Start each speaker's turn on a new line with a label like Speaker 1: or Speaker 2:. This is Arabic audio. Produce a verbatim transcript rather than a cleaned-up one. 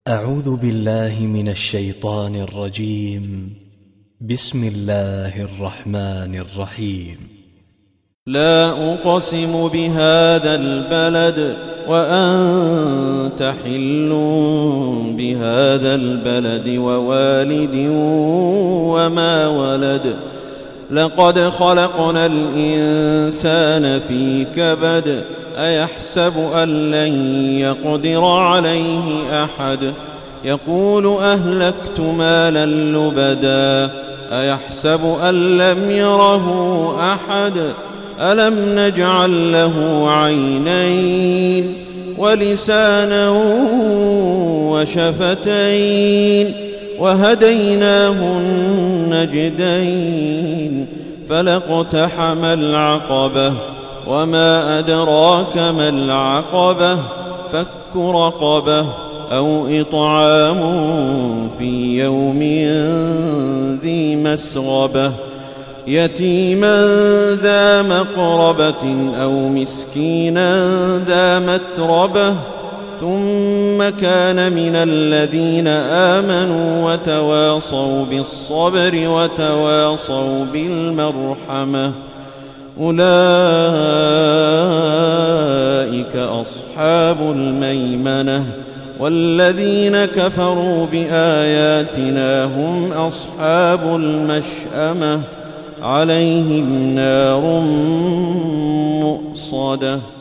Speaker 1: أعوذ بالله من الشيطان الرجيم. بسم الله الرحمن الرحيم.
Speaker 2: لا أقسم بهذا البلد وأنت حل بهذا البلد ووالد وما ولد لقد خلقنا الإنسان في كبد أيحسب أن لن يقدر عليه أحد يقول أهلكت مالا لبدا أيحسب أن لم يره أحد ألم نجعل له عينين ولسانا وشفتين وهديناه النجدين فلاقتحم العقبة وما أدراك ما العقبة فك رقبة أو إطعام في يوم ذي مسغبة يتيما ذا مقربة أو مسكينا ذا متربة ثم كان من الذين آمنوا وتواصوا بالصبر وتواصوا بالمرحمة أولئك أصحاب الميمنة والذين كفروا بآياتنا هم أصحاب المشأمة عليهم نار مؤصدة.